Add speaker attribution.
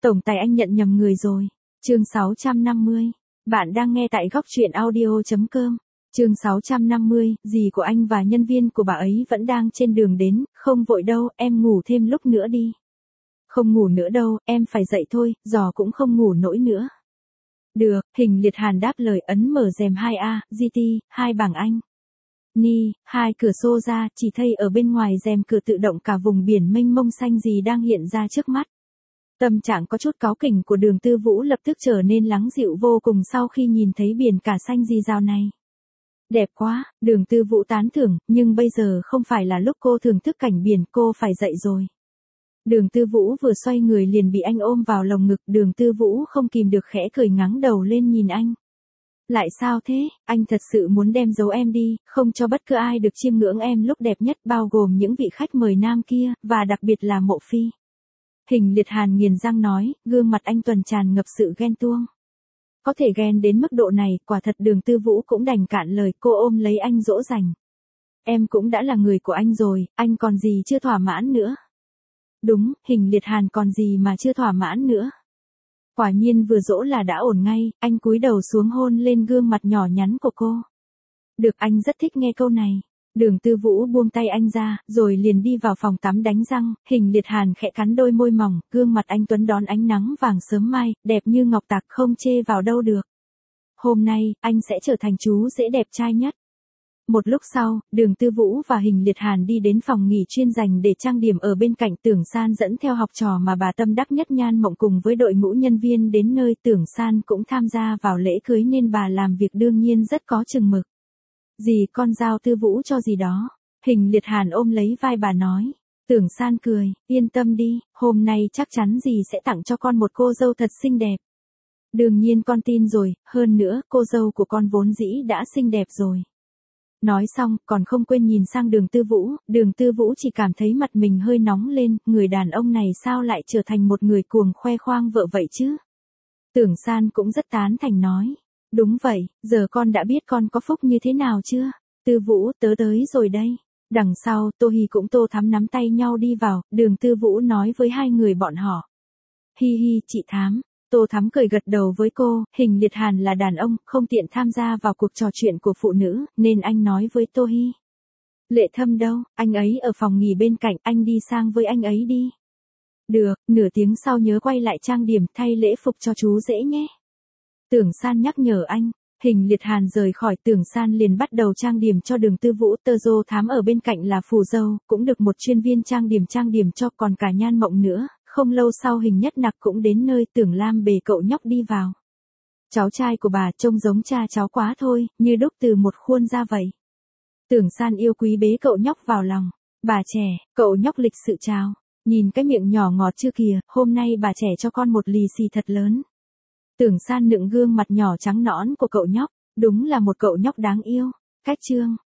Speaker 1: Tổng tài anh nhận nhầm người rồi. Chương 650. Bạn đang nghe tại góc truyện audio.com. Chương 650, dì của anh và nhân viên của bà ấy vẫn đang trên đường đến, không vội đâu, em ngủ thêm lúc nữa đi. Không ngủ nữa đâu, em phải dậy thôi, giò cũng không ngủ nổi nữa. Được, Hình Liệt Hàn đáp lời ấn mở rèm 2A, GT, 2 bảng Anh. Ni, 2 cửa xô ra, chỉ thấy ở bên ngoài rèm cửa tự động cả vùng biển mênh mông xanh gì đang hiện ra trước mắt. Tâm trạng có chút cáu kỉnh của Đường Tư Vũ lập tức trở nên lắng dịu vô cùng sau khi nhìn thấy biển cả xanh rì rào này. Đẹp quá, Đường Tư Vũ tán thưởng, nhưng bây giờ không phải là lúc cô thưởng thức cảnh biển, cô phải dậy rồi. Đường Tư Vũ vừa xoay người liền bị anh ôm vào lồng ngực, Đường Tư Vũ không kìm được khẽ cười ngắng đầu lên nhìn anh. Lại sao thế, anh thật sự muốn đem giấu em đi, không cho bất cứ ai được chiêm ngưỡng em lúc đẹp nhất bao gồm những vị khách mời nam kia, và đặc biệt là Mộ Phi. Hình Liệt Hàn nghiền răng nói, gương mặt anh tuần tràn ngập sự ghen tuông. Có thể ghen đến mức độ này, quả thật Đường Tư Vũ cũng đành cạn lời, cô ôm lấy anh dỗ dành. Em cũng đã là người của anh rồi, anh còn gì chưa thỏa mãn nữa. Đúng, Hình Liệt Hàn còn gì mà chưa thỏa mãn nữa. Quả nhiên vừa dỗ là đã ổn ngay, anh cúi đầu xuống hôn lên gương mặt nhỏ nhắn của cô. Được, anh rất thích nghe câu này. Đường Tư Vũ buông tay anh ra, rồi liền đi vào phòng tắm đánh răng, Hình Liệt Hàn khẽ cắn đôi môi mỏng, gương mặt anh tuấn đón ánh nắng vàng sớm mai, đẹp như ngọc tạc không chê vào đâu được. Hôm nay, anh sẽ trở thành chú rể đẹp trai nhất. Một lúc sau, Đường Tư Vũ và Hình Liệt Hàn đi đến phòng nghỉ chuyên dành để trang điểm ở bên cạnh. Tưởng San dẫn theo học trò mà bà tâm đắc nhất Nhan Mộng cùng với đội ngũ nhân viên đến nơi. Tưởng San cũng tham gia vào lễ cưới nên bà làm việc đương nhiên rất có chừng mực. Dì con giao Tư Vũ cho dì đó. Hình Liệt Hàn ôm lấy vai bà nói. Tưởng San cười, yên tâm đi, hôm nay chắc chắn dì sẽ tặng cho con một cô dâu thật xinh đẹp. Đương nhiên con tin rồi, hơn nữa, cô dâu của con vốn dĩ đã xinh đẹp rồi. Nói xong, còn không quên nhìn sang Đường Tư Vũ chỉ cảm thấy mặt mình hơi nóng lên, người đàn ông này sao lại trở thành một người cuồng khoe khoang vợ vậy chứ? Tưởng San cũng rất tán thành nói. Đúng vậy, giờ con đã biết con có phúc như thế nào chưa? Tư Vũ, tớ tới rồi đây. Đằng sau, Tô Hi cũng Tô Thắm nắm tay nhau đi vào, Đường Tư Vũ nói với hai người bọn họ. Hi hi, chị Thắm. Tô Thắm cười gật đầu với cô, Hình Liệt Hàn là đàn ông, không tiện tham gia vào cuộc trò chuyện của phụ nữ, nên anh nói với Tô Hi. Lệ Thâm đâu, anh ấy ở phòng nghỉ bên cạnh, anh đi sang với anh ấy đi. Được, nửa tiếng sau nhớ quay lại trang điểm thay lễ phục cho chú rể nhé. Tưởng San nhắc nhở anh. Hình Liệt Hàn rời khỏi Tưởng San liền bắt đầu trang điểm cho Đường Tư Vũ. Tô Thắm ở bên cạnh là phù dâu, cũng được một chuyên viên trang điểm cho, còn cả Nhan Mộng nữa. Không lâu sau Hình Nhất Nặc cũng đến nơi. Tưởng Lam bế cậu nhóc đi vào. Cháu trai của bà trông giống cha cháu quá thôi, như đúc từ một khuôn ra vậy. Tưởng San yêu quý bế cậu nhóc vào lòng. Bà trẻ, cậu nhóc lịch sự chào. Nhìn cái miệng nhỏ ngọt chưa kìa, hôm nay bà trẻ cho con một lì xì thật lớn. Tưởng San nựng gương mặt nhỏ trắng nõn của cậu nhóc, đúng là một cậu nhóc đáng yêu. Cách chương